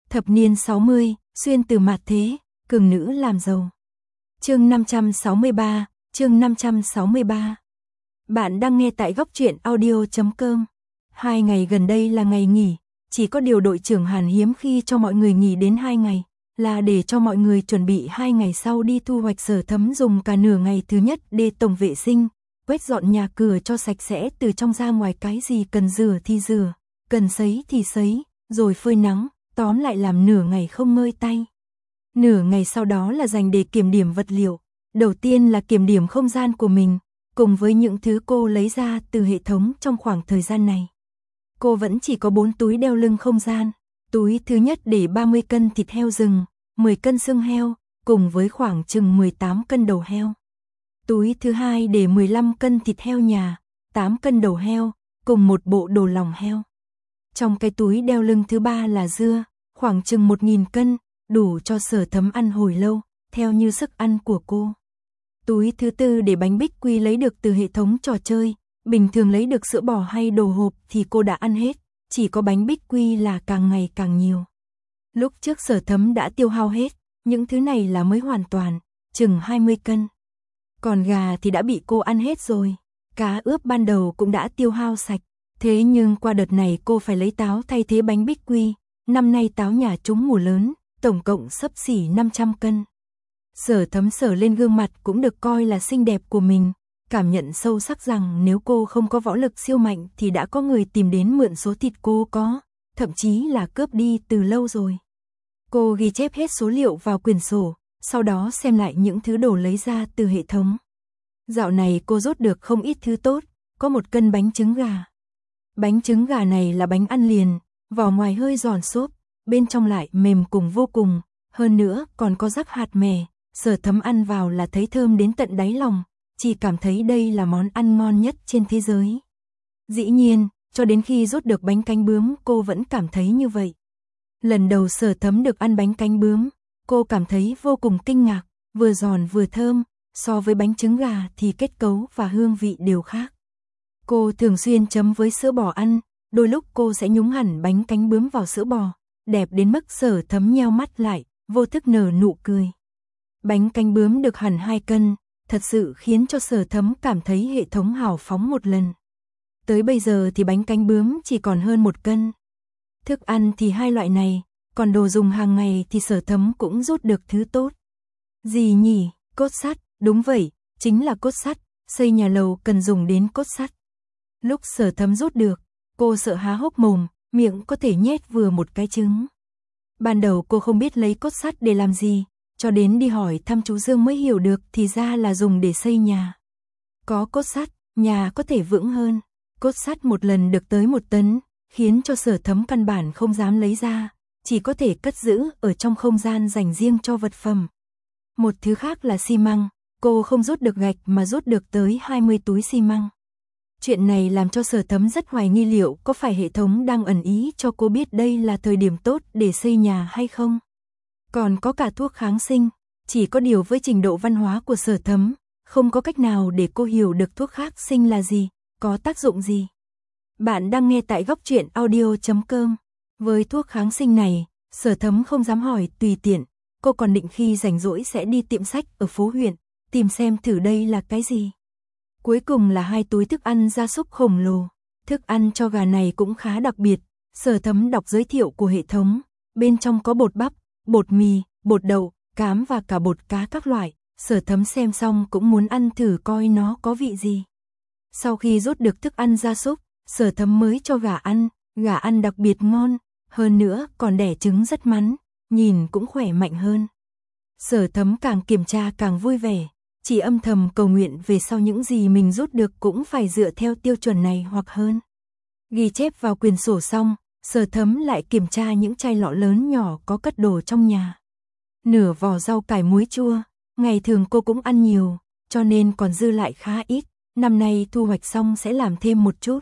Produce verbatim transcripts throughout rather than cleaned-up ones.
Thập niên sáu mươi, xuyên từ mạt thế, cường nữ làm giàu. Chương năm trăm sáu mươi ba, chương năm trăm sáu mươi ba. Bạn đang nghe tại góc truyện audio chấm com. Hai ngày gần đây là ngày nghỉ, chỉ có điều đội trưởng Hàn hiếm khi cho mọi người nghỉ đến hai ngày, là để cho mọi người chuẩn bị hai ngày sau đi thu hoạch. Sở Thấm dùng cả nửa ngày thứ nhất để tổng vệ sinh, quét dọn nhà cửa cho sạch sẽ từ trong ra ngoài, cái gì cần rửa thì rửa, cần sấy thì sấy, rồi phơi nắng, tóm lại làm nửa ngày không ngơi tay. Nửa ngày sau đó là dành để kiểm điểm vật liệu, đầu tiên là kiểm điểm không gian của mình, cùng với những thứ cô lấy ra từ hệ thống trong khoảng thời gian này. Cô vẫn chỉ có bốn túi đeo lưng không gian, túi thứ nhất để ba mươi cân thịt heo rừng, mười cân xương heo, cùng với khoảng chừng mười tám cân đầu heo. Túi thứ hai để mười lăm cân thịt heo nhà, tám cân đầu heo, cùng một bộ đồ lòng heo. Trong cái túi đeo lưng thứ ba là dưa, khoảng chừng một nghìn cân, đủ cho Sở Thấm ăn hồi lâu, theo như sức ăn của cô. Túi thứ tư để bánh bích quy lấy được từ hệ thống trò chơi, bình thường lấy được sữa bò hay đồ hộp thì cô đã ăn hết, chỉ có bánh bích quy là càng ngày càng nhiều. Lúc trước Sở Thấm đã tiêu hao hết, những thứ này là mới hoàn toàn, chừng hai mươi cân. Còn gà thì đã bị cô ăn hết rồi, cá ướp ban đầu cũng đã tiêu hao sạch. Thế nhưng qua đợt này cô phải lấy táo thay thế bánh bích quy, năm nay táo nhà trúng mùa lớn, tổng cộng xấp xỉ năm trăm cân. Sở Thấm sờ lên gương mặt cũng được coi là xinh đẹp của mình, cảm nhận sâu sắc rằng nếu cô không có võ lực siêu mạnh thì đã có người tìm đến mượn số thịt cô có, thậm chí là cướp đi từ lâu rồi. Cô ghi chép hết số liệu vào quyển sổ, sau đó xem lại những thứ đồ lấy ra từ hệ thống. Dạo này cô rút được không ít thứ tốt, có một cân bánh trứng gà. Bánh trứng gà này là bánh ăn liền, vỏ ngoài hơi giòn xốp, bên trong lại mềm cùng vô cùng, hơn nữa còn có rắc hạt mè. Sở Thấm ăn vào là thấy thơm đến tận đáy lòng, chỉ cảm thấy đây là món ăn ngon nhất trên thế giới. Dĩ nhiên, cho đến khi rút được bánh cánh bướm cô vẫn cảm thấy như vậy. Lần đầu Sở Thấm được ăn bánh cánh bướm, cô cảm thấy vô cùng kinh ngạc, vừa giòn vừa thơm, so với bánh trứng gà thì kết cấu và hương vị đều khác. Cô thường xuyên chấm với sữa bò ăn, đôi lúc cô sẽ nhúng hẳn bánh cánh bướm vào sữa bò, đẹp đến mức Sở Thấm nheo mắt lại, vô thức nở nụ cười. Bánh cánh bướm được hẳn hai cân, thật sự khiến cho Sở Thấm cảm thấy hệ thống hào phóng một lần. Tới bây giờ thì bánh cánh bướm chỉ còn hơn một cân. Thức ăn thì hai loại này, còn đồ dùng hàng ngày thì Sở Thấm cũng rút được thứ tốt. Gì nhỉ? Cốt sắt, đúng vậy, chính là cốt sắt, xây nhà lầu cần dùng đến cốt sắt. Lúc Sở Thấm rút được, cô sợ há hốc mồm, miệng có thể nhét vừa một cái trứng. Ban đầu cô không biết lấy cốt sắt để làm gì, cho đến đi hỏi thăm chú Dương mới hiểu được thì ra là dùng để xây nhà. Có cốt sắt, nhà có thể vững hơn. Cốt sắt một lần được tới một tấn, khiến cho Sở Thấm căn bản không dám lấy ra, chỉ có thể cất giữ ở trong không gian dành riêng cho vật phẩm. Một thứ khác là xi măng, cô không rút được gạch mà rút được tới hai mươi túi xi măng. Chuyện này làm cho Sở Thấm rất hoài nghi liệu có phải hệ thống đang ẩn ý cho cô biết đây là thời điểm tốt để xây nhà hay không. Còn có cả thuốc kháng sinh, chỉ có điều với trình độ văn hóa của Sở Thấm, không có cách nào để cô hiểu được thuốc kháng sinh là gì, có tác dụng gì. Bạn đang nghe tại góc truyện audio chấm com. Với thuốc kháng sinh này, Sở Thấm không dám hỏi tùy tiện, cô còn định khi rảnh rỗi sẽ đi tiệm sách ở phố huyện, tìm xem thử đây là cái gì. Cuối cùng là hai túi thức ăn gia súc khổng lồ, thức ăn cho gà này cũng khá đặc biệt. Sở Thấm đọc giới thiệu của hệ thống, bên trong có bột bắp, bột mì, bột đậu, cám và cả bột cá các loại. Sở Thấm xem xong cũng muốn ăn thử coi nó có vị gì. Sau khi rút được thức ăn gia súc, Sở Thấm mới cho gà ăn, gà ăn đặc biệt ngon, hơn nữa còn đẻ trứng rất mắn, nhìn cũng khỏe mạnh hơn. Sở Thấm càng kiểm tra càng vui vẻ, chỉ âm thầm cầu nguyện về sau những gì mình rút được cũng phải dựa theo tiêu chuẩn này hoặc hơn. Ghi chép vào quyển sổ xong, Sở Thấm lại kiểm tra những chai lọ lớn nhỏ có cất đồ trong nhà. Nửa vỏ rau cải muối chua, ngày thường cô cũng ăn nhiều, cho nên còn dư lại khá ít, năm nay thu hoạch xong sẽ làm thêm một chút.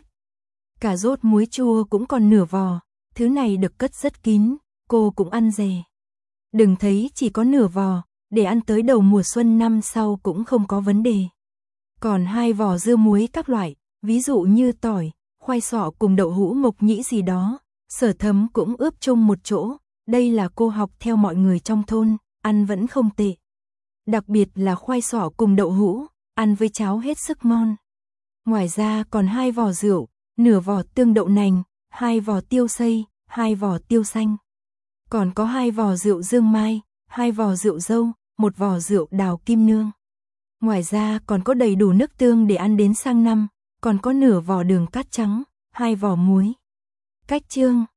Cà rốt muối chua cũng còn nửa vò, thứ này được cất rất kín, cô cũng ăn dè. Đừng thấy chỉ có nửa vò, để ăn tới đầu mùa xuân năm sau cũng không có vấn đề. Còn hai vò dưa muối các loại, ví dụ như tỏi, khoai sọ cùng đậu hũ mộc nhĩ gì đó, Sở Thấm cũng ướp chung một chỗ, Đây là cô học theo mọi người trong thôn, ăn vẫn không tệ. Đặc biệt là khoai sọ cùng đậu hũ, ăn với cháo hết sức ngon. Ngoài ra còn hai vò rượu, nửa vò tương đậu nành, hai vò tiêu xay, hai vò tiêu xanh. Còn có hai vò rượu dương mai, hai vò rượu dâu, một vò rượu đào kim nương. Ngoài ra còn có đầy đủ nước tương để ăn đến sang năm, còn có nửa vò đường cát trắng, hai vò muối. Cách chưng